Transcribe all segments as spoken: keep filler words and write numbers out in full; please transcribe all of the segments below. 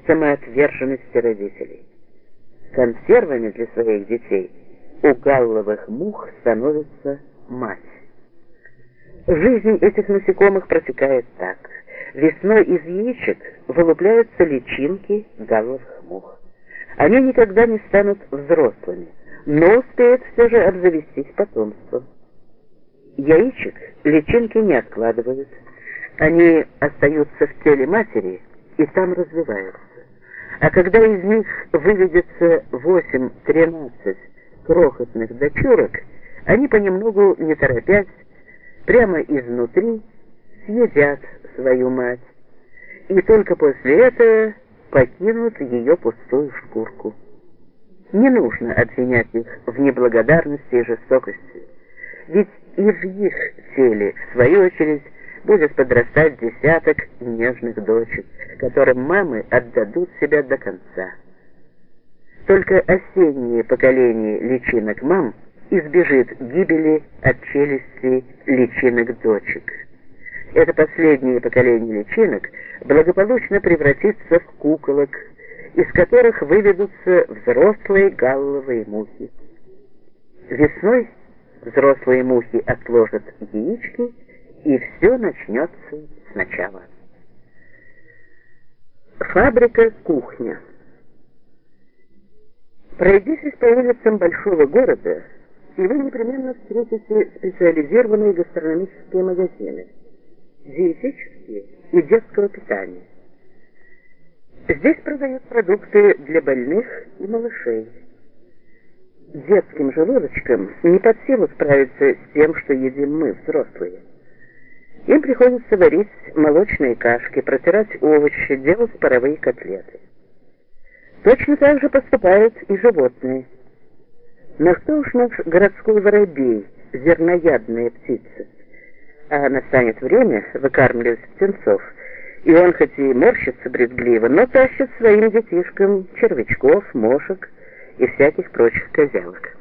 самоотверженности родителей. Консервами для своих детей у галловых мух становится мать. Жизнь этих насекомых протекает так. Весной из яичек вылупляются личинки галловых мух. Они никогда не станут взрослыми, но успеют все же обзавестись потомством. Яичек личинки не откладывают. Они остаются в теле матери и там развиваются. А когда из них выведется восемь-тринадцать крохотных дочурок, они понемногу, не торопясь, прямо изнутри съедят свою мать, и только после этого покинут ее пустую шкурку. Не нужно обвинять их в неблагодарности и жестокости, ведь и в их теле, в свою очередь, будет подрастать десяток нежных дочек, которым мамы отдадут себя до конца. Только осеннее поколение личинок мам избежит гибели от челюсти личинок дочек. Это последнее поколение личинок благополучно превратится в куколок, из которых выведутся взрослые галловые мухи. Весной взрослые мухи отложат яички, и все начнется сначала. Фабрика-кухня. Пройдитесь по улицам большого города, и вы непременно встретите специализированные гастрономические магазины, диетические и детского питания. Здесь продают продукты для больных и малышей. Детским желудочкам не под силу справиться с тем, что едим мы, взрослые. Им приходится варить молочные кашки, протирать овощи, делать паровые котлеты. Точно так же поступают и животные. Но кто уж наш городской воробей, зерноядная птица? А настанет время выкармливать птенцов, и он хоть и морщится брезгливо, но тащит своим детишкам червячков, мошек и всяких прочих козявок.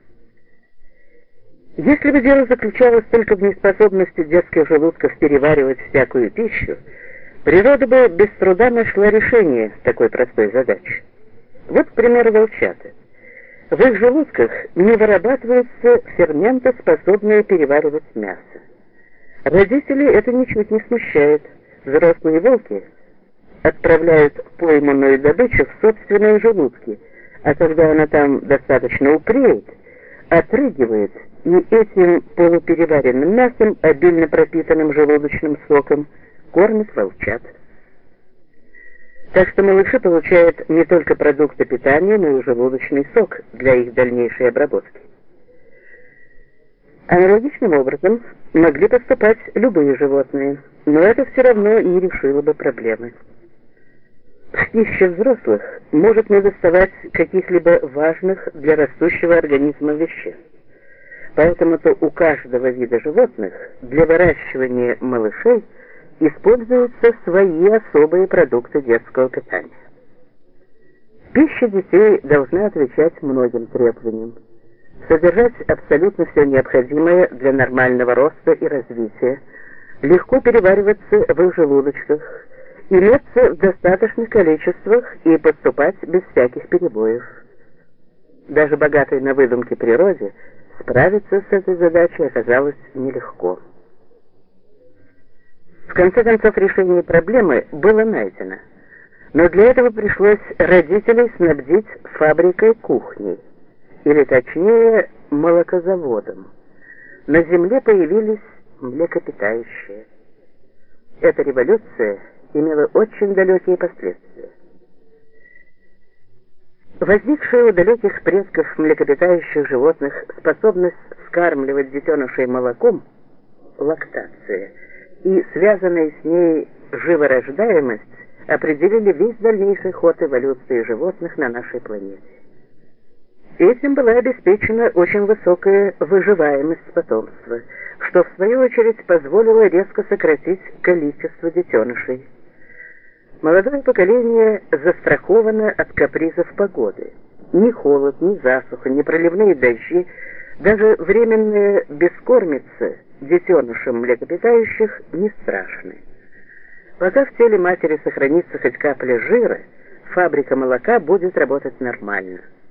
Если бы дело заключалось только в неспособности детских желудков переваривать всякую пищу, природа бы без труда нашла решение такой простой задачи. Вот, к примеру, волчата. В их желудках не вырабатываются ферменты, способные переваривать мясо. Родителей это ничуть не смущает. Взрослые волки отправляют пойманную добычу в собственные желудки, а когда она там достаточно упреет, отрыгивает и этим полупереваренным мясом, обильно пропитанным желудочным соком, кормит волчат. Так что малыши получают не только продукты питания, но и желудочный сок для их дальнейшей обработки. Аналогичным образом могли поступать любые животные, но это все равно не решило бы проблемы. В пище взрослых может недоставать каких-либо важных для растущего организма веществ. Поэтому-то у каждого вида животных для выращивания малышей используются свои особые продукты детского питания. Пища детей должна отвечать многим требованиям, содержать абсолютно все необходимое для нормального роста и развития, легко перевариваться в их желудочках, иметься в достаточных количествах и поступать без всяких перебоев. Даже богатой на выдумки природе справиться с этой задачей оказалось нелегко. В конце концов, решение проблемы было найдено, но для этого пришлось родителей снабдить фабрикой кухней, или точнее молокозаводом. На земле появились млекопитающие. Эта революция имела очень далекие последствия. Возникшая у далеких предков млекопитающих животных способность вскармливать детенышей молоком, лактация, и связанная с ней живорождаемость определили весь дальнейший ход эволюции животных на нашей планете. Этим была обеспечена очень высокая выживаемость потомства, что в свою очередь позволило резко сократить количество детенышей. Молодое поколение застраховано от капризов погоды. Ни холод, ни засуха, ни проливные дожди, даже временная бескормица детенышам млекопитающих не страшны. Пока в теле матери сохранится хоть капля жира, фабрика молока будет работать нормально.